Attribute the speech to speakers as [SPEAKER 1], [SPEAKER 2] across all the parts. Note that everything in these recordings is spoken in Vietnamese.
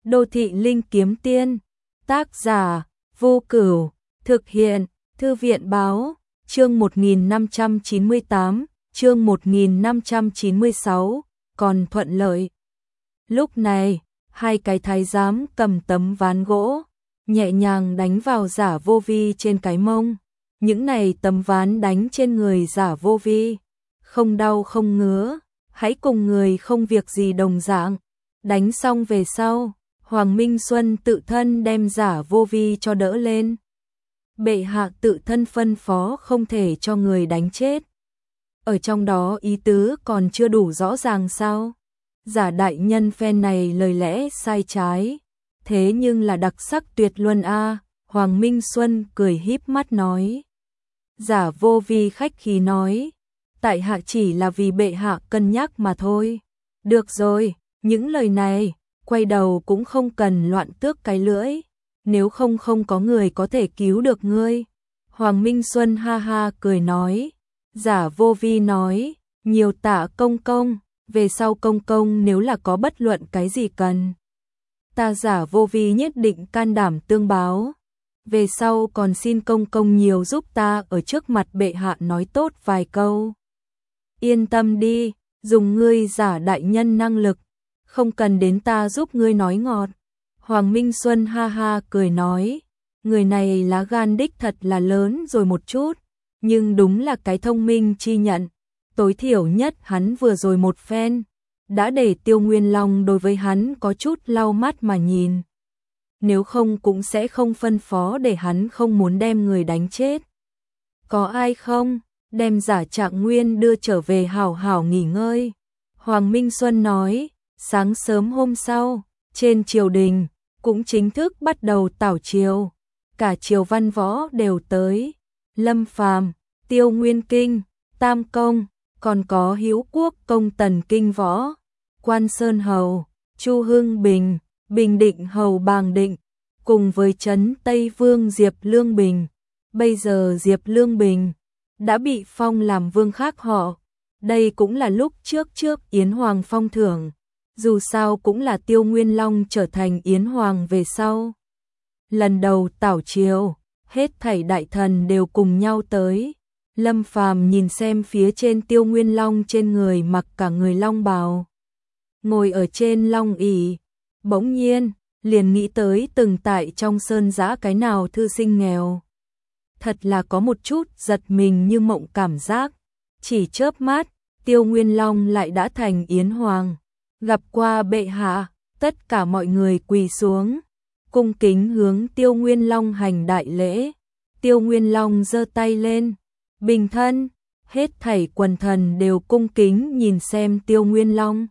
[SPEAKER 1] Đô thị linh kiếm tiên, tác giả, Vô Cửu, thực hiện, Thư viện báo, chương 1598, chương 1596, còn thuận lợi. Lúc này, hai cái thái giám cầm tấm ván gỗ, nhẹ nhàng đánh vào Giả Vô Vi trên cái mông. Những này tấm ván đánh trên người Giả Vô Vi, không đau không ngứa, hãy cùng người không việc gì đồng dạng. Đánh xong về sau, Hoàng Minh Xuân tự thân đem Giả Vô Vi cho đỡ lên. Bệ hạ tự thân phân phó không thể cho người đánh chết. Ở trong đó ý tứ còn chưa đủ rõ ràng sao? Giả đại nhân phen này lời lẽ sai trái, thế nhưng là đặc sắc tuyệt luân a. Hoàng Minh Xuân cười híp mắt nói. Giả Vô Vi khách khí nói, tại hạ chỉ là vì bệ hạ cân nhắc mà thôi. Được rồi, những lời này, quay đầu cũng không cần loạn tước cái lưỡi, nếu không có người có thể cứu được ngươi. Hoàng Minh Xuân ha ha cười nói. Giả Vô Vi nói, nhiều tạ công công, về sau công công nếu là có bất luận cái gì cần, ta Giả Vô Vi nhất định can đảm tương báo. Về sau còn xin công công nhiều giúp ta ở trước mặt bệ hạ nói tốt vài câu. Yên tâm đi, dùng ngươi Giả đại nhân năng lực, không cần đến ta giúp ngươi nói ngọt. Hoàng Minh Xuân ha ha cười nói, người này lá gan đích thật là lớn rồi một chút, nhưng đúng là cái thông minh chi nhận. Tối thiểu nhất hắn vừa rồi một phen, đã để Tiêu Nguyên Long đối với hắn có chút lau mắt mà nhìn. Nếu không cũng sẽ không phân phó để hắn không muốn đem người đánh chết. Có ai không? Đem Giả Trạng Nguyên đưa trở về hảo hảo nghỉ ngơi. Hoàng Minh Xuân nói, sáng sớm hôm sau, trên triều đình, cũng chính thức bắt đầu tảo triều. Cả triều văn võ đều tới. Lâm Phàm, Tiêu Nguyên Kinh, Tam Công, còn có Hiếu Quốc công Tần Kinh Võ, Quan Sơn Hầu, Chu Hưng Bình, Bình Định Hầu Bàng Định, cùng với Trấn Tây Vương Diệp Lương Bình. Bây giờ Diệp Lương Bình đã bị phong làm vương khác họ. Đây cũng là lúc trước Yến Hoàng phong thưởng, dù sao cũng là Tiêu Nguyên Long trở thành Yến Hoàng về sau. Lần đầu tảo triều, hết thảy đại thần đều cùng nhau tới. Lâm Phàm nhìn xem phía trên Tiêu Nguyên Long trên người mặc cả người long bào, ngồi ở trên long ỷ, bỗng nhiên liền nghĩ tới từng tại trong sơn giã cái nào thư sinh nghèo. Thật là có một chút giật mình như mộng cảm giác, chỉ chớp mắt, Tiêu Nguyên Long lại đã thành Yến Hoàng. Gặp qua bệ hạ, tất cả mọi người quỳ xuống, cung kính hướng Tiêu Nguyên Long hành đại lễ. Tiêu Nguyên Long giơ tay lên, bình thân, hết thảy quần thần đều cung kính nhìn xem Tiêu Nguyên Long.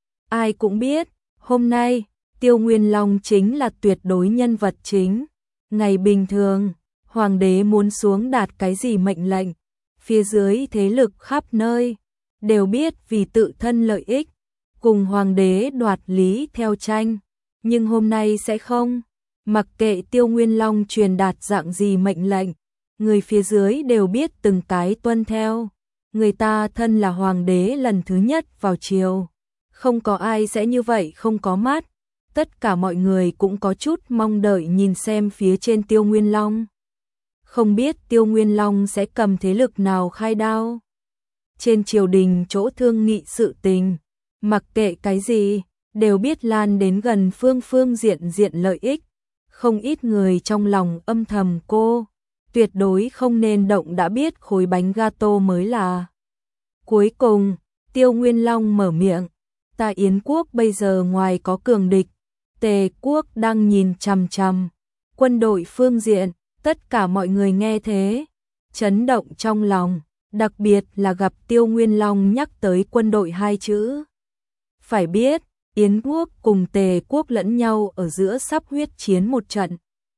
[SPEAKER 1] Ai cũng biết, hôm nay, Tiêu Nguyên Long chính là tuyệt đối nhân vật chính. Ngày bình thường, hoàng đế muốn xuống đạt cái gì mệnh lệnh, phía dưới thế lực khắp nơi đều biết vì tự thân lợi ích, cùng hoàng đế đoạt lý theo tranh. Nhưng hôm nay sẽ không, mặc kệ Tiêu Nguyên Long truyền đạt dạng gì mệnh lệnh, người phía dưới đều biết từng cái tuân theo. Người ta thân là hoàng đế lần thứ nhất vào triều, không có ai sẽ như vậy không có mắt. Tất cả mọi người cũng có chút mong đợi nhìn xem phía trên Tiêu Nguyên Long. Không biết Tiêu Nguyên Long sẽ cầm thế lực nào khai đao. Trên triều đình chỗ thương nghị sự tình, mặc kệ cái gì, đều biết lan đến gần phương diện lợi ích. Không ít người trong lòng âm thầm cô, tuyệt đối không nên động đã biết khối bánh gato mới là. Cuối cùng, Tiêu Nguyên Long mở miệng, ta Yến quốc bây giờ ngoài có cường địch, Tề quốc đang nhìn chằm chằm. Quân đội phương diện, tất cả mọi người nghe thế, chấn động trong lòng, đặc biệt là gặp Tiêu Nguyên Long nhắc tới quân đội hai chữ. Phải biết, Yến quốc cùng Tề quốc lẫn nhau ở giữa sắp huyết chiến một trận.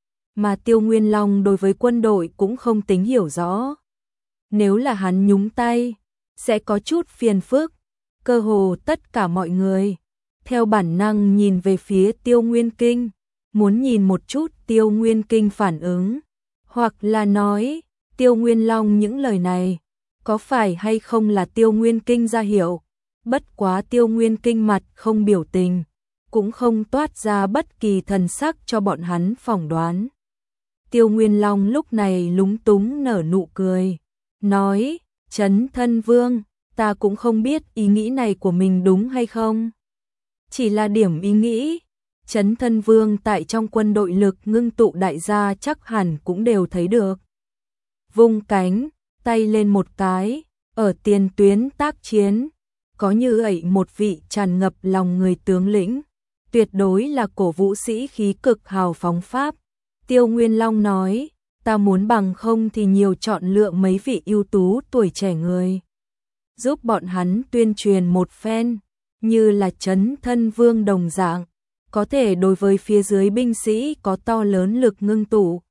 [SPEAKER 1] Mà Tiêu Nguyên Long đối với quân đội cũng không tính hiểu rõ. Nếu là hắn nhúng tay, sẽ có chút phiền phức. Cơ hồ tất cả mọi người theo bản năng nhìn về phía Tiêu Nguyên Kinh, muốn nhìn một chút Tiêu Nguyên Kinh phản ứng, hoặc là nói Tiêu Nguyên Long những lời này có phải hay không là Tiêu Nguyên Kinh ra hiệu. Bất quá Tiêu Nguyên Kinh mặt không biểu tình, cũng không toát ra bất kỳ thần sắc cho bọn hắn phỏng đoán. Tiêu Nguyên Long lúc này lúng túng nở nụ cười, nói, Trấn Thân Vương, ta cũng không biết ý nghĩ này của mình đúng hay không. Chỉ là điểm ý nghĩ, Trấn Thân Vương tại trong quân đội lực ngưng tụ đại gia chắc hẳn cũng đều thấy được. Vung cánh, tay lên một cái, ở tiền tuyến tác chiến, có như ẩy một vị tràn ngập lòng người tướng lĩnh, tuyệt đối là cổ vũ sĩ khí cực hào phóng pháp. Tiêu Nguyên Long nói, ta muốn bằng không thì nhiều chọn lựa mấy vị ưu tú tuổi trẻ người, giúp bọn hắn tuyên truyền một phen, như là Trấn Thân Vương đồng dạng, có thể đối với phía dưới binh sĩ có to lớn lực ngưng tụ.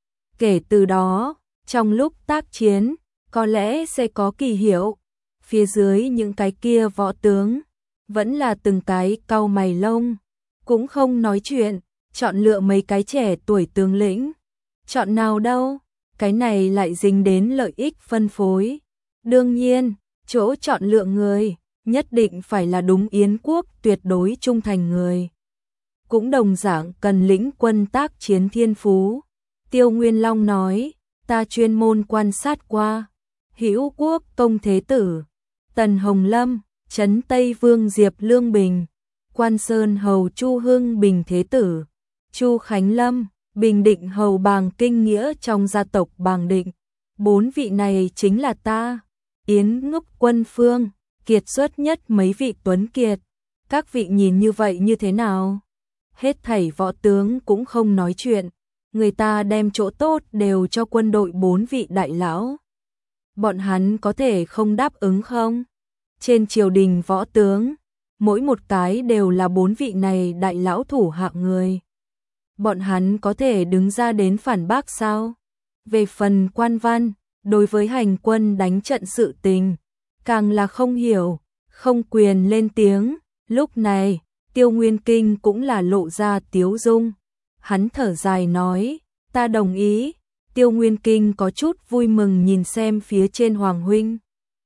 [SPEAKER 1] Kể từ đó, trong lúc tác chiến, có lẽ sẽ có kỳ hiệu. Phía dưới những cái kia võ tướng, vẫn là từng cái cau mày lông, cũng không nói chuyện, chọn lựa mấy cái trẻ tuổi tướng lĩnh. Chọn nào đâu, cái này lại dính đến lợi ích phân phối. Đương nhiên, chỗ chọn lựa người, nhất định phải là đúng Yến quốc tuyệt đối trung thành người. Cũng đồng dạng cần lĩnh quân tác chiến thiên phú. Tiêu Nguyên Long nói, ta chuyên môn quan sát qua. Hữu Quốc Công Thế Tử, Tần Hồng Lâm, Trấn Tây Vương Diệp Lương Bình, Quan Sơn Hầu Chu Hưng Bình Thế Tử, Chu Khánh Lâm, Bình Định Hầu Bàng Kinh Nghĩa trong gia tộc Bàng Định. 4 vị này chính là ta, Yến Ngốc Quân Phương, kiệt xuất nhất mấy vị tuấn kiệt. Các vị nhìn như vậy như thế nào? Hết thảy võ tướng cũng không nói chuyện, người ta đem chỗ tốt đều cho quân đội 4 vị đại lão. Bọn hắn có thể không đáp ứng không? Trên triều đình võ tướng, mỗi một cái đều là 4 vị này đại lão thủ hạ người. Bọn hắn có thể đứng ra đến phản bác sao? Về phần quan văn, đối với hành quân đánh trận sự tình, càng là không hiểu, không quyền lên tiếng. Lúc này, Tiêu Nguyên Kinh cũng là lộ ra tiếu dung. Hắn thở dài nói, ta đồng ý. Tiêu Nguyên Kinh có chút vui mừng nhìn xem phía trên Hoàng huynh.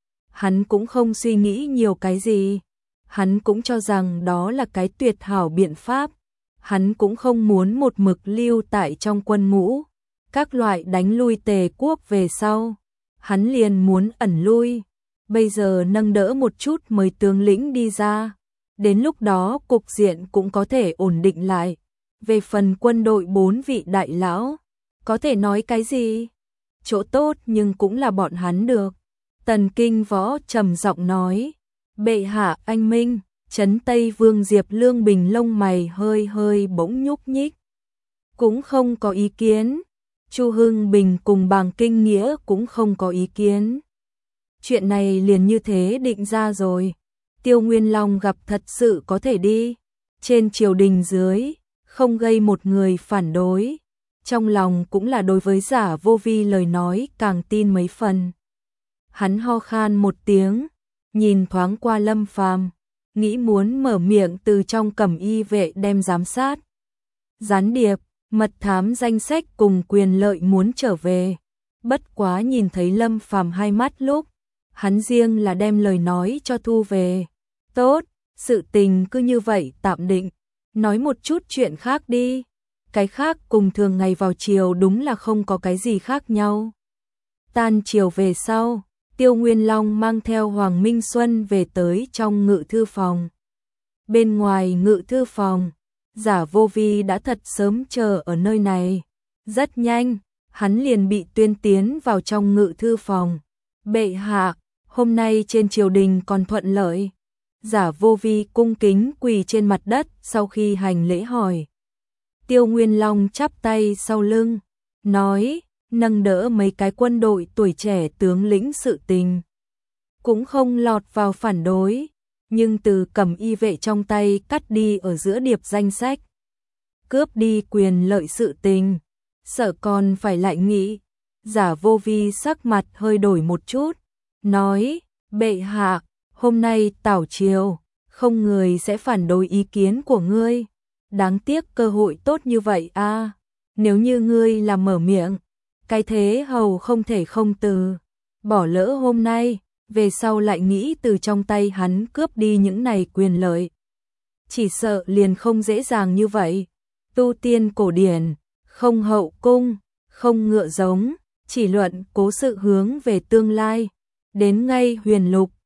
[SPEAKER 1] Hắn cũng không suy nghĩ nhiều cái gì. Hắn cũng cho rằng đó là cái tuyệt hảo biện pháp. Hắn cũng không muốn một mực lưu tại trong quân ngũ. Các loại đánh lui Tề quốc về sau. Hắn liền muốn ẩn lui. Bây giờ nâng đỡ một chút mời tướng lĩnh đi ra. Đến lúc đó cục diện cũng có thể ổn định lại. Về phần quân đội 4 vị đại lão, có thể nói cái gì? Chỗ tốt nhưng cũng là bọn hắn được. Tần Kinh Võ trầm giọng nói, bệ hạ anh minh. Trấn Tây Vương Diệp Lương Bình lông mày hơi hơi bỗng nhúc nhích. Cũng không có ý kiến. Chu Hưng Bình cùng Bàng Kinh Nghĩa cũng không có ý kiến. Chuyện này liền như thế định ra rồi. Tiêu Nguyên Long gặp thật sự có thể đi. Trên triều đình dưới, không gây một người phản đối. Trong lòng cũng là đối với Giả Vô Vi lời nói càng tin mấy phần. Hắn ho khan một tiếng, nhìn thoáng qua Lâm Phàm, nghĩ muốn mở miệng từ trong cẩm y vệ đem giám sát. Gián điệp, mật thám danh sách cùng quyền lợi muốn trở về. Bất quá nhìn thấy Lâm Phàm hai mắt lúc, hắn riêng là đem lời nói cho thu về. Tốt, sự tình cứ như vậy tạm định. Nói một chút chuyện khác đi. Cái khác cùng thường ngày vào chiều đúng là không có cái gì khác nhau. Tan chiều về sau, Tiêu Nguyên Long mang theo Hoàng Minh Xuân về tới trong ngự thư phòng. Bên ngoài ngự thư phòng, Giả Vô Vi đã thật sớm chờ ở nơi này. Rất nhanh, hắn liền bị tuyên tiến vào trong ngự thư phòng. Bệ hạ, hôm nay trên triều đình còn thuận lợi. Giả Vô Vi cung kính quỳ trên mặt đất sau khi hành lễ hỏi. Tiêu Nguyên Long chắp tay sau lưng, nói, nâng đỡ mấy cái quân đội tuổi trẻ tướng lĩnh sự tình. Cũng không lọt vào phản đối, nhưng từ cầm y vệ trong tay cắt đi ở giữa điệp danh sách. Cướp đi quyền lợi sự tình, sợ còn phải lại nghĩ. Giả Vô Vi sắc mặt hơi đổi một chút, nói, bệ hạ, hôm nay tảo triều, không người sẽ phản đối ý kiến của ngươi. Đáng tiếc cơ hội tốt như vậy a. Nếu như ngươi là mở miệng, cái thế hầu không thể không từ. Bỏ lỡ hôm nay, về sau lại nghĩ từ trong tay hắn cướp đi những này quyền lợi. chỉ sợ liền không dễ dàng như vậy. Tu tiên cổ điển, không hậu cung, không ngựa giống, chỉ luận cố sự hướng về tương lai. Đến ngay huyền lục,